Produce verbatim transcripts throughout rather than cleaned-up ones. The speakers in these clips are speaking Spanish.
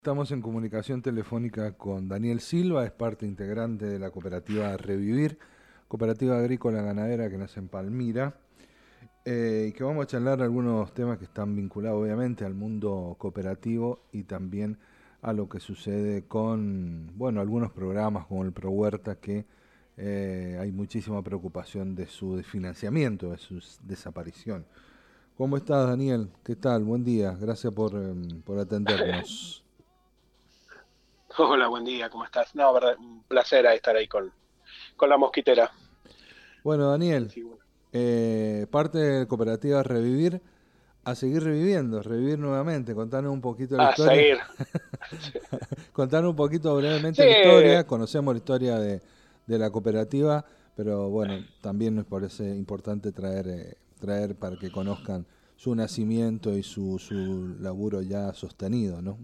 Estamos en comunicación telefónica con Daniel Silva, es parte integrante de la cooperativa Revivir, cooperativa agrícola ganadera que nace en Palmira, eh, y que vamos a charlar algunos temas que están vinculados obviamente al mundo cooperativo y también a lo que sucede con, bueno, algunos programas como el Pro Huerta, que eh, hay muchísima preocupación de su financiamiento, de su desaparición. ¿Cómo estás, Daniel? ¿Qué tal? Buen día, gracias por, eh, por atendernos. Hola, buen día, ¿cómo estás? No, verdad, un placer estar ahí con, con la mosquitera. Bueno, Daniel, Así, bueno. eh, parte de cooperativa Revivir, a seguir reviviendo, revivir nuevamente, contanos un poquito la A historia, seguir. contanos un poquito Sí, brevemente la historia, conocemos la historia de, de la cooperativa, pero bueno, también nos parece importante traer, eh, traer para que conozcan su nacimiento y su, su laburo ya sostenido, ¿no?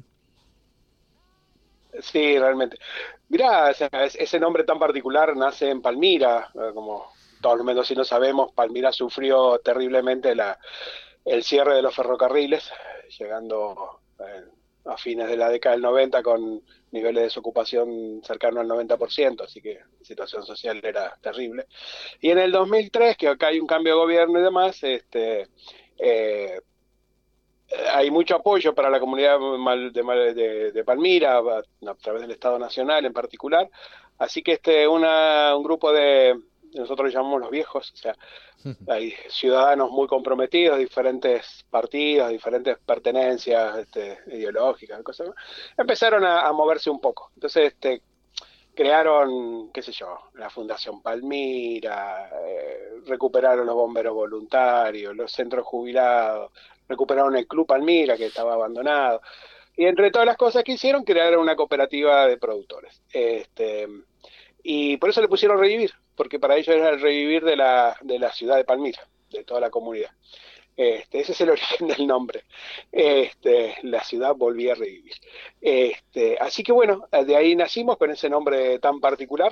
sí, realmente. Mirá, o sea, es- ese nombre tan particular nace en Palmira, eh, como todos los mendocinos sabemos, Palmira sufrió terriblemente la, el cierre de los ferrocarriles, llegando eh, a fines de la década del noventa con niveles de desocupación cercano al noventa por ciento, así que la situación social era terrible. Y en el dos mil tres, que acá hay un cambio de gobierno y demás, este, eh, hay mucho apoyo para la comunidad de, de, de Palmira, a, a, través del Estado Nacional en particular. Así que este una, un grupo de, nosotros llamamos los viejos, o sea, hay ciudadanos muy comprometidos, diferentes partidos, diferentes pertenencias este, ideológicas, cosas, empezaron a, a moverse un poco. Entonces, este, crearon, qué sé yo, la Fundación Palmira, eh, recuperaron los bomberos voluntarios, los centros jubilados, recuperaron el Club Palmira que estaba abandonado. Y entre todas las cosas que hicieron, crearon una cooperativa de productores. Este, y por eso le pusieron Revivir, porque para ellos era el revivir de la, de la ciudad de Palmira, de toda la comunidad. Este, ese es el origen del nombre. Este, la ciudad volvía a revivir. Este, así que bueno, de ahí nacimos con ese nombre tan particular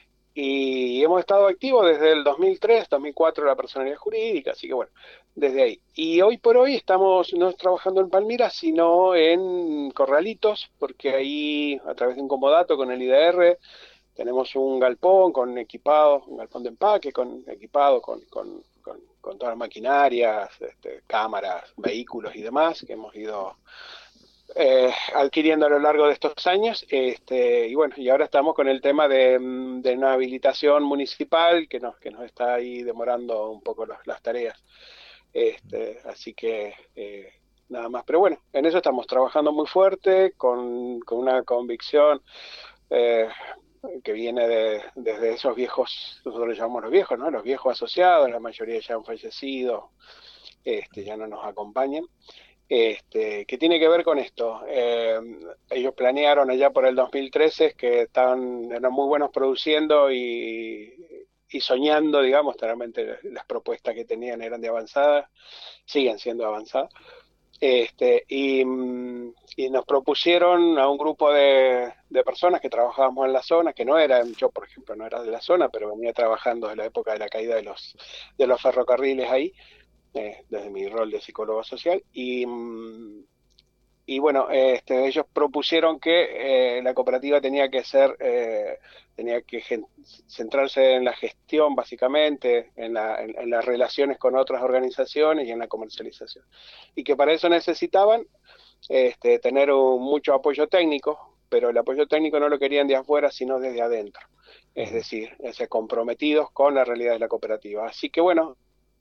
y hemos estado activos desde el dos mil tres, dos mil cuatro la personalidad jurídica, así que bueno, desde ahí. Y hoy por hoy estamos no trabajando en Palmira, sino en Corralitos, porque ahí a través de un comodato con el I D R tenemos un galpón con equipado, un galpón de empaque con equipado con, con, con, con todas las maquinarias, este, cámaras, vehículos y demás que hemos ido eh, adquiriendo a lo largo de estos años. Este, y bueno, y ahora estamos con el tema de, de una habilitación municipal que nos, que nos está ahí demorando un poco los, las tareas. Este, así que eh, nada más. Pero bueno, en eso estamos trabajando muy fuerte, con, con una convicción eh, que viene de, desde esos viejos, nosotros los llamamos los viejos, ¿no? Los viejos asociados, la mayoría ya han fallecido, este, ya no nos acompañan. Este, que tiene que ver con esto. Eh, ellos planearon allá por el dos mil trece que estaban, eran muy buenos produciendo y, y soñando, digamos, realmente las propuestas que tenían eran de avanzada, siguen siendo avanzadas. Este, y, mm, y nos propusieron a un grupo de, de personas que trabajábamos en la zona, que no eran, yo por ejemplo no era de la zona, pero venía trabajando desde la época de la caída de los, de los ferrocarriles ahí, eh, desde mi rol de psicólogo social, y, mm, y bueno, este, ellos propusieron que eh, la cooperativa tenía que ser, eh, tenía que gen- centrarse en la gestión básicamente, en, la, en, en las relaciones con otras organizaciones y en la comercialización. Y que para eso necesitaban este, tener un, mucho apoyo técnico, pero el apoyo técnico no lo querían de afuera, sino desde adentro. Es decir, ese, comprometidos con la realidad de la cooperativa. Así que bueno,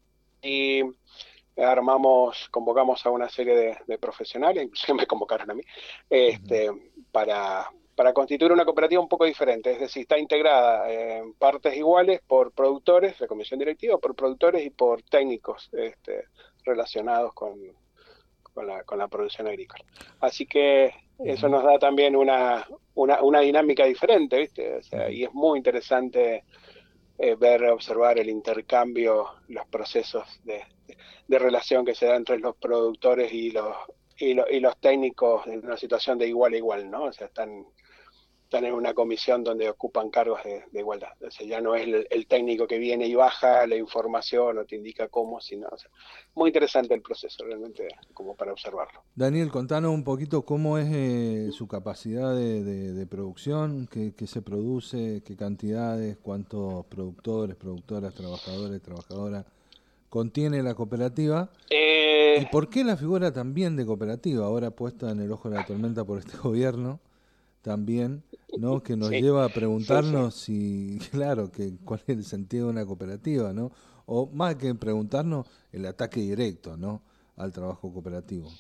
y armamos, convocamos a una serie de, de profesionales, inclusive me convocaron a mí, Ujú. este, para, para constituir una cooperativa un poco diferente, es decir, está integrada en partes iguales por productores, la comisión directiva, por productores y por técnicos este, relacionados con, con, la, con la producción agrícola. Así que eso Ujú. nos da también una, una, una dinámica diferente, ¿viste? O sea, Ujú. y es muy interesante eh, ver, observar el intercambio, los procesos de, de, de, relación que se da entre los productores y los, y, lo, y los técnicos en una situación de igual a igual, ¿no? O sea, están están en una comisión donde ocupan cargos de, de igualdad. O sea, ya no es el, el técnico que viene y baja la información o te indica cómo, sino, o sea, muy interesante el proceso, realmente, como para observarlo. Daniel, contanos un poquito cómo es eh, su capacidad de, de- de producción, qué, qué se produce, qué cantidades, cuántos productores, productoras, trabajadores, trabajadoras contiene la cooperativa y Eh, por qué la figura también de cooperativa, ahora puesta en el ojo de la tormenta por este gobierno, también, ¿no? Que nos sí, lleva a sí, sí. preguntarnos si, claro, que cuál es el sentido de una cooperativa, ¿no? O más que preguntarnos, el ataque directo, ¿no? Al trabajo cooperativo.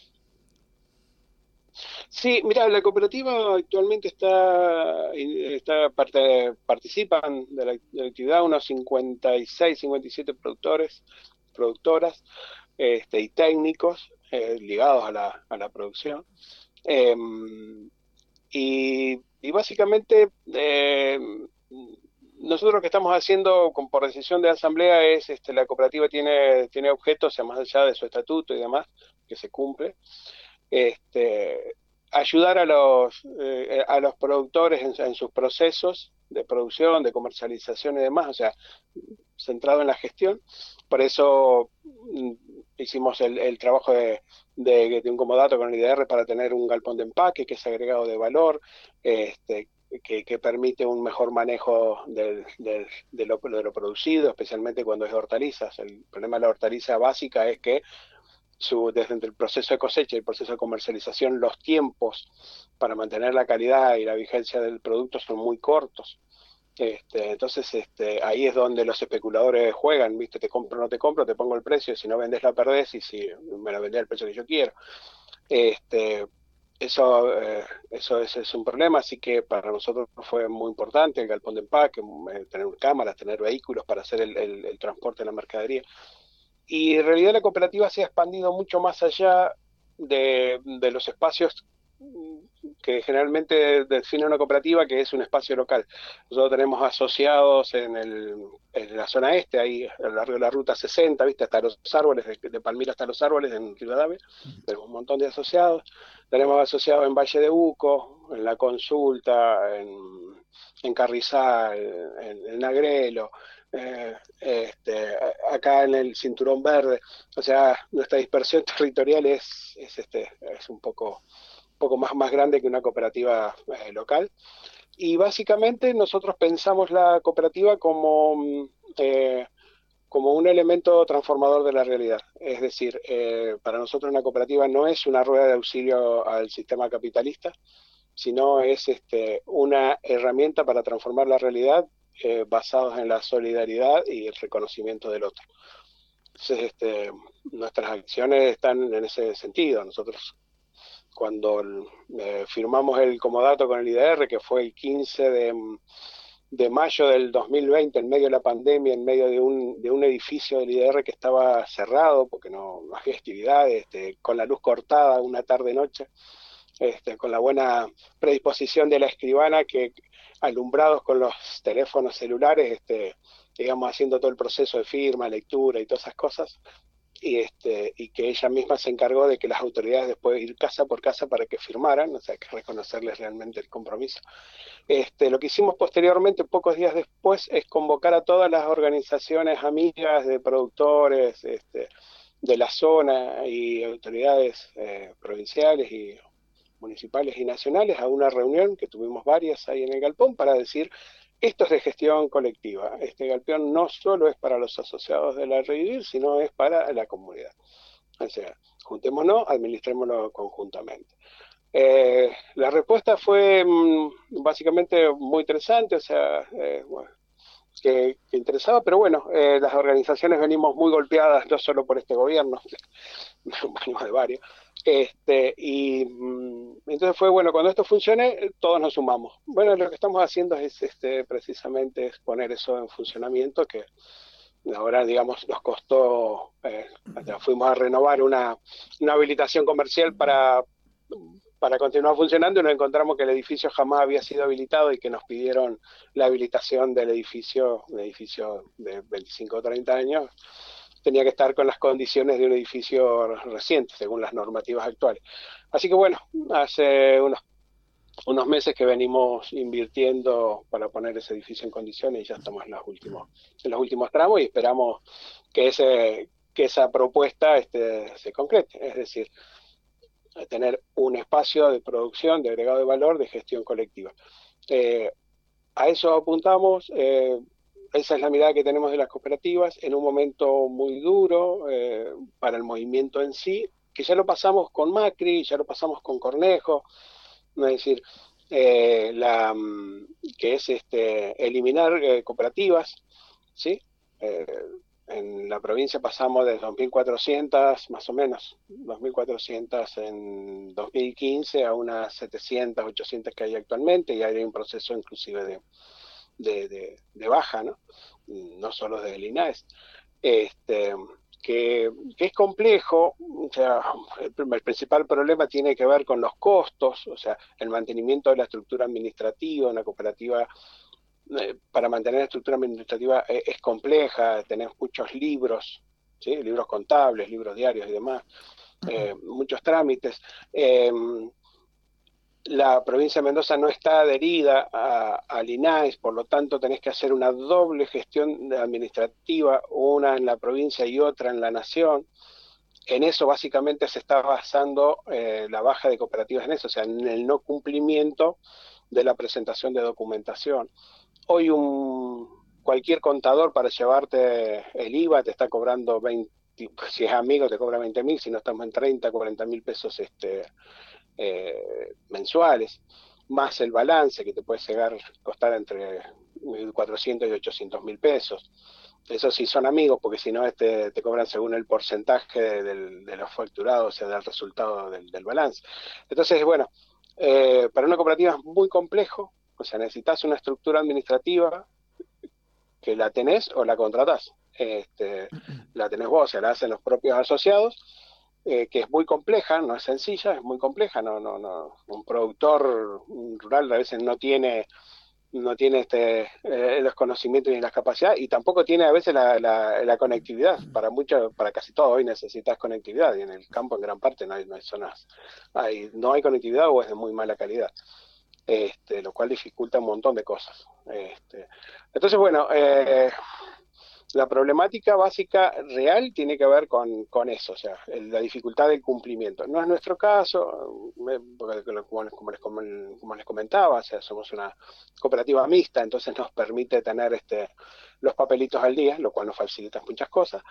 Sí, mira, la cooperativa actualmente está, está parte, participan de la, de la actividad unos cincuenta y seis, cincuenta y siete productores, productoras, este, y técnicos eh, ligados a la, a la producción. Eh, y, y básicamente eh, nosotros lo que estamos haciendo con, por decisión de asamblea es, este, la cooperativa tiene, tiene objetos, más allá de su estatuto y demás, que se cumple, este, ayudar a los, eh, a los productores en, en sus procesos de producción, de comercialización y demás, o sea, centrado en la gestión. Por eso mm, hicimos el, el trabajo de, de, de un comodato con el I D R para tener un galpón de empaque que es agregado de valor, este, que, que permite un mejor manejo del, del, de, lo, de lo producido, especialmente cuando es de hortalizas. El problema de la hortaliza básica es que su, desde el proceso de cosecha y el proceso de comercialización, los tiempos para mantener la calidad y la vigencia del producto son muy cortos. Este, entonces este, ahí es donde los especuladores juegan, ¿viste? Te compro o no te compro, te pongo el precio, si no vendes la perdés y si me la vendés al precio que yo quiero. Este, eso, eh, eso es, es, un problema, así que para nosotros fue muy importante el galpón de empaque, eh, tener cámaras, tener vehículos para hacer el, el, el transporte de la mercadería. Y en realidad la cooperativa se ha expandido mucho más allá de, de los espacios que generalmente define una cooperativa, que es un espacio local. Nosotros tenemos asociados en, el, en la zona este, ahí a lo largo de la ruta sesenta, ¿viste? Hasta los árboles, de, de Palmira hasta los árboles, en Rivadavia, tenemos un montón de asociados. Tenemos asociados en Valle de Uco, en La Consulta, en, en Carrizal, en, en Agrelo, eh, este, acá en el Cinturón Verde. O sea, nuestra dispersión territorial es, es, este, es un poco poco más, más grande que una cooperativa eh, local. Y básicamente nosotros pensamos la cooperativa como, eh, como un elemento transformador de la realidad. Es decir, eh, para nosotros una cooperativa no es una rueda de auxilio al sistema capitalista, sino es este, una herramienta para transformar la realidad eh, basados en la solidaridad y el reconocimiento del otro. Entonces, este, nuestras acciones están en ese sentido. Nosotros cuando eh, firmamos el comodato con el I D R, que fue el quince de, de mayo del dos mil veinte, en medio de la pandemia, en medio de un, de un edificio del I D R que estaba cerrado porque no, no había actividades, este, con la luz cortada una tarde-noche, este, con la buena predisposición de la escribana que, alumbrados con los teléfonos celulares, este, digamos, haciendo todo el proceso de firma, lectura y todas esas cosas, y, este, y que ella misma se encargó de que las autoridades después ir casa por casa para que firmaran, o sea, que reconocerles realmente el compromiso. Este, lo que hicimos posteriormente, pocos días después, es convocar a todas las organizaciones amigas de productores este, de la zona y autoridades eh, provinciales y municipales y nacionales a una reunión, que tuvimos varias ahí en el Galpón, para decir: esto es de gestión colectiva. Este galpón no solo es para los asociados de la Revivir, sino es para la comunidad. O sea, juntémonos, administrémoslo conjuntamente. Eh, la respuesta fue mmm, básicamente muy interesante, o sea, eh, bueno, que, que, interesaba, pero bueno, eh, las organizaciones venimos muy golpeadas, no solo por este gobierno, venimos de varios, este, y mmm, entonces fue, bueno, cuando esto funcione, todos nos sumamos. Bueno, lo que estamos haciendo es este, precisamente es poner eso en funcionamiento, que ahora, digamos, nos costó, eh, fuimos a renovar una, una habilitación comercial para para continuar funcionando, y nos encontramos que el edificio jamás había sido habilitado y que nos pidieron la habilitación del edificio, un edificio de veinticinco o treinta años, tenía que estar con las condiciones de un edificio reciente, según las normativas actuales. Así que bueno, hace unos unos meses que venimos invirtiendo para poner ese edificio en condiciones y ya estamos en los últimos, en los últimos tramos y esperamos que ese, que esa propuesta este, se concrete, es decir, tener un espacio de producción, de agregado de valor, de gestión colectiva. Eh, a eso apuntamos, eh, esa es la mirada que tenemos de las cooperativas, en un momento muy duro eh, para el movimiento en sí, que ya lo pasamos con Macri, ya lo pasamos con Cornejo, es decir, eh, la, que es este, eliminar eh, cooperativas, ¿sí? Eh, en la provincia pasamos de dos mil cuatrocientas, más o menos, dos mil cuatrocientas en dos mil quince a unas setecientas, ochocientas que hay actualmente, y hay un proceso inclusive de, de, de, de baja, ¿no? No solo del INAES. Este, que, que es complejo, o sea, el, el principal problema tiene que ver con los costos, o sea, el mantenimiento de la estructura administrativa, una cooperativa eh, para mantener la estructura administrativa es, es compleja, tenés muchos libros, ¿sí? Libros contables, libros diarios y demás, eh, muchos trámites. Eh, La provincia de Mendoza no está adherida al INAES, por lo tanto tenés que hacer una doble gestión administrativa, una en la provincia y otra en la nación. En eso básicamente se está basando eh, la baja de cooperativas en eso, o sea, en el no cumplimiento de la presentación de documentación. Hoy un cualquier contador para llevarte el I V A te está cobrando veinte, si es amigo te cobra veinte mil, si no estamos en treinta, cuarenta mil pesos este Eh, mensuales, más el balance que te puede llegar a costar entre mil cuatrocientos y ochocientos mil pesos. Eso sí son amigos, porque si no este, te cobran según el porcentaje del, de los facturados, o sea, del resultado del, del balance. Entonces, bueno, eh, para una cooperativa es muy complejo, o sea, necesitas una estructura administrativa que la tenés o la contratás. Este, la tenés vos, o sea, la hacen los propios asociados, Eh, que es muy compleja, no es sencilla, es muy compleja, no, no, no, un productor rural a veces no tiene, no tiene este, eh, los conocimientos ni las capacidades, y tampoco tiene a veces la, la, la conectividad, para mucho, para casi todo hoy necesitas conectividad, y en el campo en gran parte no hay, no hay zonas, hay, no hay conectividad o es de muy mala calidad, este, lo cual dificulta un montón de cosas. Este, entonces, bueno, eh, la problemática básica real tiene que ver con, con eso, o sea, el, la dificultad del cumplimiento. No es nuestro caso, eh, porque como, como, les, como les comentaba, o sea, somos una cooperativa mixta, entonces nos permite tener este, los papelitos al día, lo cual nos facilita muchas cosas.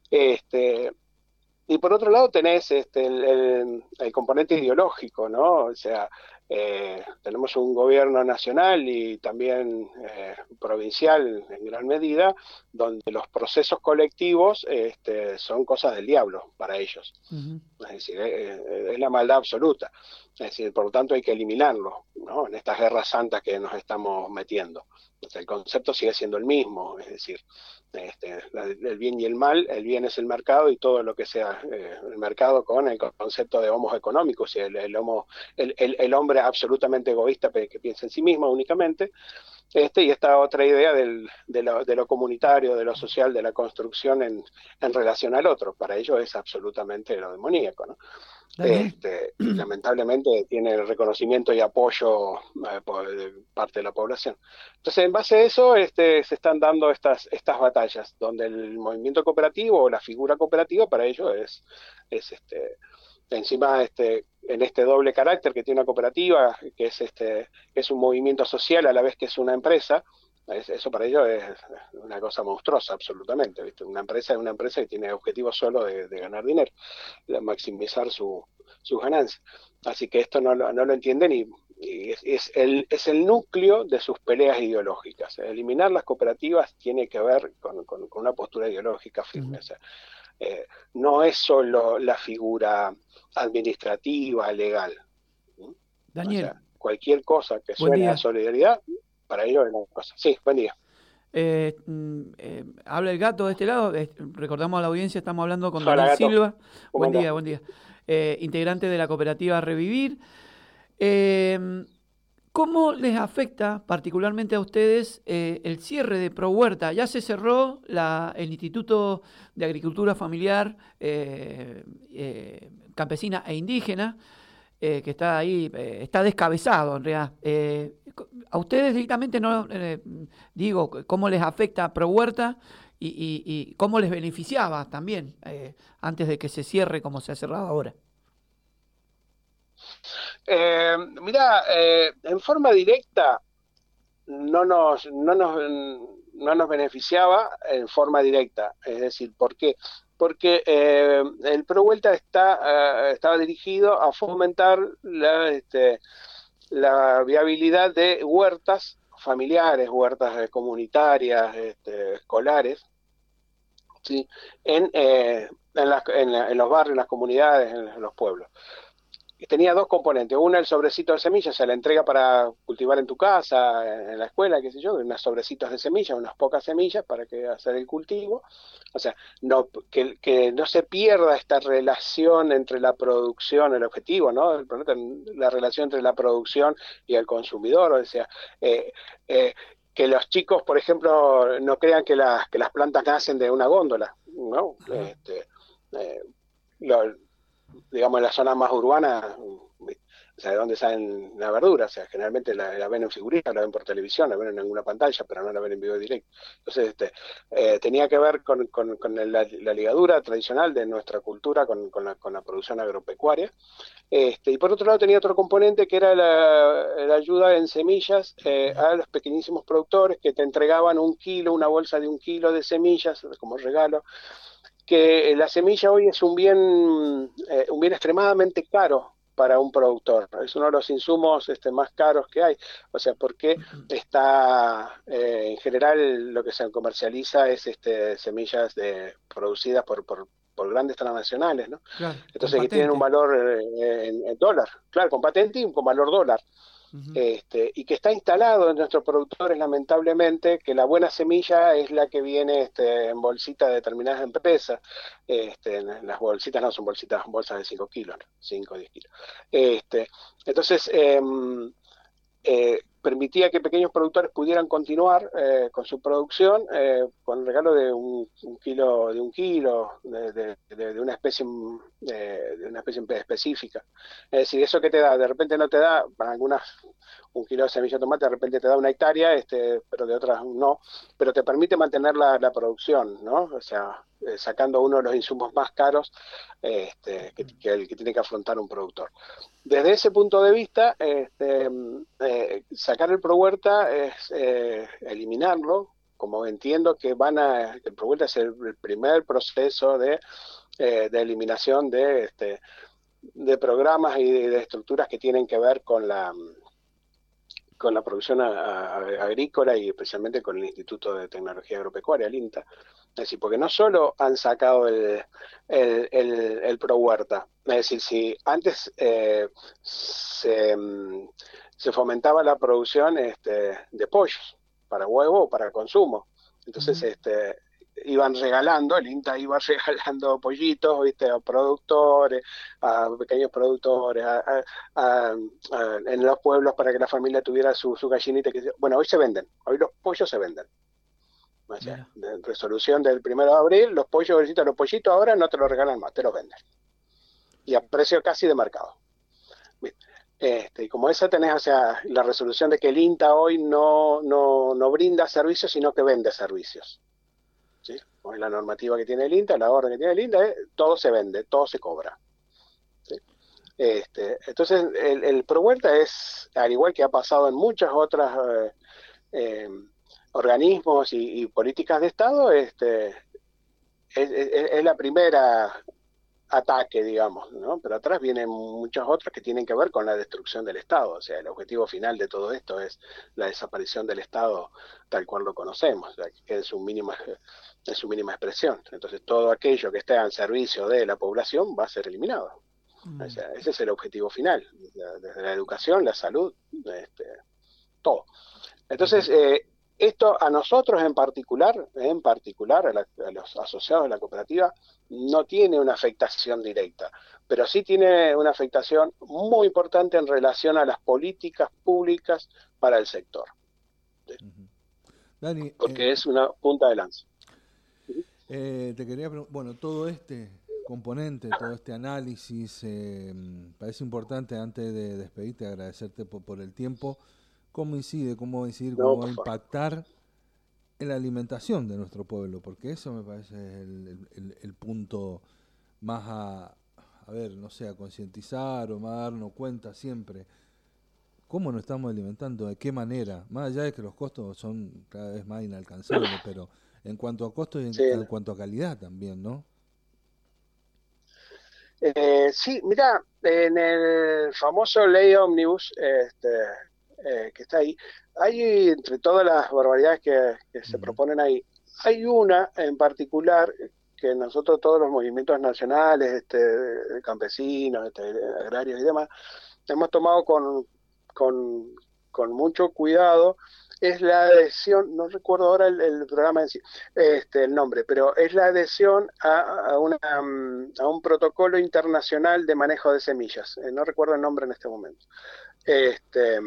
Este, y por otro lado tenés este, el, el, el componente ideológico, ¿no? O sea, eh, tenemos un gobierno nacional y también eh, provincial en gran medida, donde los procesos colectivos este, son cosas del diablo para ellos. Uh-huh. Es decir, es, es la maldad absoluta. Es decir, por lo tanto hay que eliminarlo, ¿no? En estas guerras santas que nos estamos metiendo. O sea, el concepto sigue siendo el mismo, es decir, este, el bien y el mal, el bien es el mercado y todo lo que sea eh, el mercado con el concepto de homos económicos, el, el, homo, el, el, el hombre absolutamente egoísta que piensa en sí mismo únicamente, este, y esta otra idea del, de, lo, de lo comunitario, de lo social, de la construcción en, en relación al otro. Para ellos es absolutamente lo demoníaco, ¿no? Este, y lamentablemente tiene el reconocimiento y apoyo eh, por, de parte de la población. Entonces, en base a eso este, se están dando estas, estas batallas, donde el movimiento cooperativo o la figura cooperativa para ellos es, es este, encima este, en este doble carácter que tiene una cooperativa, que es, este, que es un movimiento social a la vez que es una empresa. Eso para ellos es una cosa monstruosa, absolutamente, ¿viste? Una empresa es una empresa que tiene objetivo solo de, de ganar dinero, de maximizar su, sus ganancias. Así que esto no, no lo entienden y, y es, es, el, es el núcleo de sus peleas ideológicas. Eliminar las cooperativas tiene que ver con, con, con una postura ideológica firme. Uh-huh. O sea, eh, no es solo la figura administrativa, legal. ¿Mm? Daniel. O sea, cualquier cosa que suene a solidaridad, para ello es una cosa. Sí, buen día. Eh, eh, habla el gato de este lado. Eh, recordamos a la audiencia, estamos hablando con Daniel Silva. Buen día, buen día. Eh, integrante de la cooperativa Revivir. Eh, ¿Cómo les afecta particularmente a ustedes eh, el cierre de ProHuerta? Ya se cerró la, el Instituto de Agricultura Familiar eh, eh, Campesina e Indígena. eh, que está ahí, eh, está descabezado en realidad. Eh, a ustedes directamente no, eh, digo, cómo les afecta Prohuerta y, y, y cómo les beneficiaba también eh, antes de que se cierre como se ha cerrado ahora. Eh, mira, eh, en forma directa no nos, no nos, no nos beneficiaba en forma directa. Es decir, ¿por qué? Porque eh, el Prohuerta está, eh, estaba dirigido a fomentar la, este, la viabilidad de huertas familiares, huertas comunitarias, este, escolares, ¿sí? en, eh, en, las, en, la, en los barrios, en las comunidades, en los pueblos. Tenía dos componentes. Una, el sobrecito de semillas, o sea, la entrega para cultivar en tu casa, en la escuela, qué sé yo, unos sobrecitos de semillas, unas pocas semillas para que hacer el cultivo. O sea, no, que, que no se pierda esta relación entre la producción, el objetivo, ¿no? El, la relación entre la producción y el consumidor. O sea, eh, eh, que los chicos, por ejemplo, no crean que las, que las plantas nacen de una góndola, ¿no? Este, eh, lo, digamos, en la zona más urbana, o sea, de dónde salen la verdura, o sea, generalmente la, la ven en figuritas, la ven por televisión, la ven en alguna pantalla, pero no la ven en vivo directo. Entonces, este, eh, tenía que ver con, con, con la, la ligadura tradicional de nuestra cultura con, con, la, con la producción agropecuaria. Este, y por otro lado tenía otro componente que era la, la ayuda en semillas eh, a los pequeñísimos productores que te entregaban un kilo, una bolsa de un kilo de semillas como regalo, que la semilla hoy es un bien, eh, un bien extremadamente caro para un productor. Es uno de los insumos este, más caros que hay. O sea, porque está, eh, en general, lo que se comercializa es este, semillas de, producidas por, por, por grandes transnacionales, ¿no? Claro, entonces, que tienen un valor eh, en, en dólar, claro, con patente y con valor dólar. Uh-huh. Este, y que está instalado en nuestros productores, lamentablemente, que la buena semilla es la que viene este, en bolsitas de determinadas empresas. Este, las bolsitas no son bolsitas, bolsas de cinco kilos, cinco o diez kilos. Este, entonces, eh, eh, permitía que pequeños productores pudieran continuar eh, con su producción eh, con el regalo de un, un kilo, de un kilo, de, de, de, de una especie de, de una especie específica. Es decir, eso que te da, de repente no te da, para algunas, un kilo de semilla de tomate de repente te da una hectárea, este, pero de otras no, pero te permite mantener la, la producción, ¿no? O sea, eh, sacando uno de los insumos más caros este, que, que, el, que tiene que afrontar un productor. Desde ese punto de vista, este, eh, sacar el Prohuerta es eh, eliminarlo, como entiendo que van a, el Prohuerta es el, el primer proceso de, eh, de eliminación de, este, de programas y de, de estructuras que tienen que ver con la con la producción a, a, agrícola y especialmente con el Instituto de Tecnología Agropecuaria, el INTA. Es decir, porque no solo han sacado el, el, el, el Prohuerta, es decir, si antes eh, se, se fomentaba la producción este, de pollos para huevo o para consumo, entonces uh-huh. este iban regalando, el INTA iba regalando pollitos, ¿viste? A productores, a pequeños productores, a, a, a, a, en los pueblos para que la familia tuviera su, su gallinita. Que, bueno, hoy se venden, hoy los pollos se venden. O sea, de resolución del primero de abril, los pollos, los pollitos ahora no te los regalan más, te los venden. Y a precio casi de mercado. Este, y como esa tenés, o sea, la resolución de que el INTA hoy no, no, no brinda servicios, sino que vende servicios. ¿Sí? Con la normativa que tiene el INTA, la orden que tiene el INTA, eh, todo se vende, todo se cobra. ¿Sí? Este, entonces, el, el Prohuerta es, al igual que ha pasado en muchas otras eh, eh, organismos y, y políticas de Estado, este, es, es, es la primera ataque, digamos, ¿no? Pero atrás vienen muchas otras que tienen que ver con la destrucción del Estado. O sea, el objetivo final de todo esto es la desaparición del Estado tal cual lo conocemos, o sea, que es su mínima, es su mínima expresión. Entonces, todo aquello que esté al servicio de la población va a ser eliminado. Mm. O sea, ese es el objetivo final, desde la educación, la salud, este, todo. Entonces, eh, esto a nosotros en particular, en particular a, la, a los asociados de la cooperativa, no tiene una afectación directa, pero sí tiene una afectación muy importante en relación a las políticas públicas para el sector. ¿Sí? Uh-huh. Dani, porque eh, es una punta de lanza. Eh, te quería preguntar, bueno, todo este componente, todo este análisis. Eh, parece importante, antes de despedirte, agradecerte por, por el tiempo. ¿Cómo incide, cómo va a incidir, cómo va a impactar en la alimentación de nuestro pueblo? Porque eso me parece el, el, el punto más a, a ver, no sé, a concientizar o más a darnos cuenta siempre. ¿Cómo nos estamos alimentando? ¿De qué manera? Más allá de que los costos son cada vez más inalcanzables, pero en cuanto a costos y en, sí. en cuanto a calidad también, ¿no? Eh, sí, mira, en el famoso Ley Omnibus, este, eh, que está ahí, hay, entre todas las barbaridades que, que se uh-huh. proponen ahí, hay una en particular que nosotros, todos los movimientos nacionales, este, de campesinos, este, agrarios y demás, hemos tomado con, con, con mucho cuidado. Es la adhesión, no recuerdo ahora el, el programa en sí, este, el nombre, pero es la adhesión a, a, una, a un protocolo internacional de manejo de semillas. Eh, no recuerdo el nombre en este momento. Este,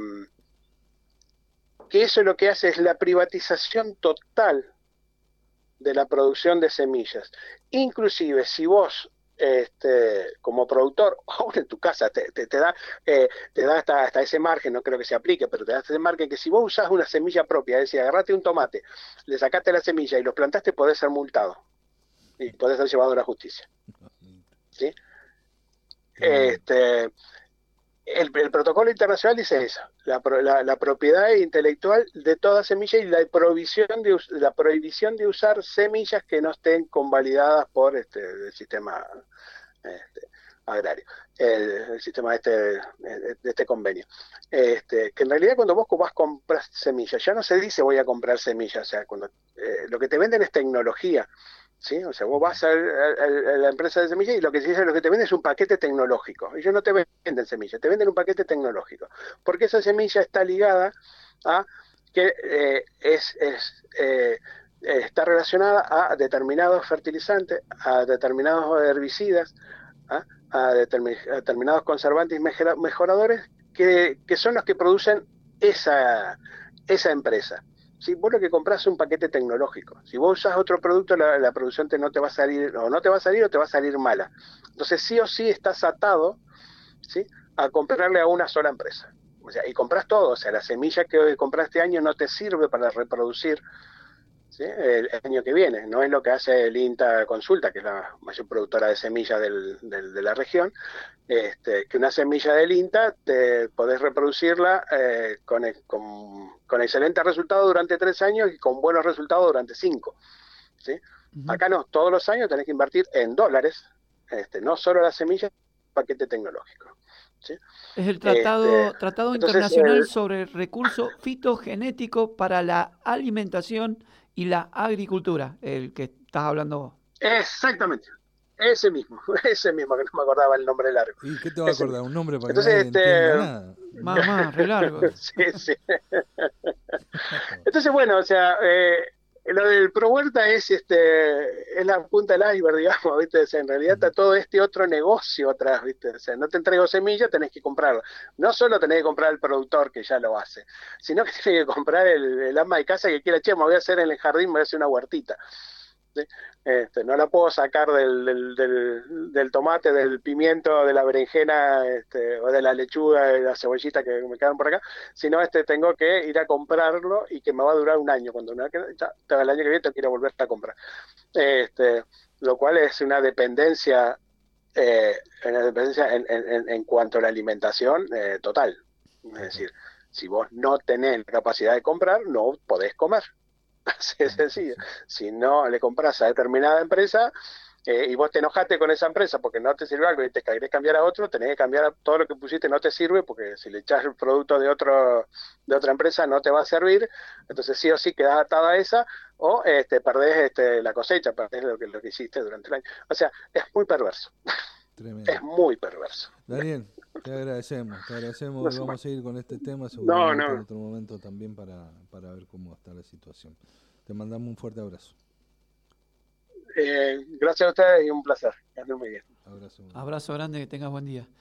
que eso lo que hace es la privatización total de la producción de semillas. Inclusive, si vos, este, como productor, aún en tu casa, te, te, te da, eh, te da hasta, hasta ese margen, no creo que se aplique, pero te da ese margen que si vos usás una semilla propia, es decir, agarraste un tomate, le sacaste la semilla y lo plantaste, podés ser multado y podés ser llevado a la justicia. ¿Sí? Este, el, el protocolo internacional dice eso, la, la, la propiedad intelectual de toda semilla y la prohibición de, la prohibición de usar semillas que no estén convalidadas por este, el sistema este, agrario, el, el sistema este, de este convenio. Este, que en realidad cuando vos vas a comprar semillas, ya no se dice voy a comprar semillas, o sea, cuando eh, lo que te venden es tecnología. ¿Sí? O sea, vos vas a, a, a la empresa de semillas y lo que se dice, lo que te venden es un paquete tecnológico. Ellos no te venden semillas, te venden un paquete tecnológico. Porque esa semilla está ligada a que eh, es, es eh, está relacionada a determinados fertilizantes, a determinados herbicidas, ¿ah? a, determin, a determinados conservantes y mejora, mejoradores que, que son los que producen esa, esa empresa. Si vos lo que compras es un paquete tecnológico, si vos usás otro producto, la, la producción te, no te va a salir, o no te va a salir o te va a salir mala. Entonces sí o sí estás atado, ¿sí?, a comprarle a una sola empresa. O sea, y compras todo, o sea, la semilla que compraste este año no te sirve para reproducir, ¿sí?, el año que viene. No es lo que hace el INTA Consulta, que es la mayor productora de semillas del, del, de la región, este, que una semilla del INTA te podés reproducirla eh, con, con, con excelentes resultados durante tres años y con buenos resultados durante cinco. ¿Sí? Uh-huh. Acá no, todos los años tenés que invertir en dólares, este, no solo la semilla, paquete tecnológico. ¿Sí? Es el Tratado, este, tratado entonces, Internacional el... sobre Recurso Fitogenético para la Alimentación y la Agricultura, el que estás hablando vos. Exactamente. Ese mismo, ese mismo, que no me acordaba el nombre largo. ¿Y qué te va a acordar? Ese ¿Un nombre para Entonces, que nadie este... entienda nada? Más, más, re largo. Sí, sí. Entonces, bueno, o sea, eh, lo del Pro Huerta es este es la punta del iceberg, digamos, ¿viste? O sea, en realidad está todo este otro negocio atrás, ¿viste? O sea, no te entrego semilla, tenés que comprarla. No solo tenés que comprar al productor que ya lo hace, sino que tenés que comprar el, el ama de casa que quiera, che, me voy a hacer en el jardín, me voy a hacer una huertita. ¿Sí? Este, no la puedo sacar del, del, del, del tomate, del pimiento, de la berenjena, este, o de la lechuga, de la cebollita que me quedan por acá, sino este, tengo que ir a comprarlo y que me va a durar un año. Cuando una, ya, el año que viene tengo que ir a volver a comprar. Este, lo cual es una dependencia, eh, una dependencia en, en, en cuanto a la alimentación eh, total. Es decir, si vos no tenés la capacidad de comprar, no podés comer. Así de sencillo. Si no le compras a determinada empresa eh, y vos te enojaste con esa empresa porque no te sirve algo y te querés cambiar a otro, tenés que cambiar a todo lo que pusiste, no te sirve, porque si le echás el producto de otro de otra empresa no te va a servir. Entonces sí o sí quedás atada a esa, o este, perdés este, la cosecha, perdés lo que, lo que hiciste durante el año. O sea, es muy perverso. Tremendo. Es muy perverso. Daniel, te agradecemos, te agradecemos, no y vamos más. a seguir con este tema seguramente no, no. en otro momento también para, para ver cómo está la situación. Te mandamos un fuerte abrazo. Eh, gracias a ustedes y un placer. Muy bien. Abrazo. Abrazo grande, que tengas buen día.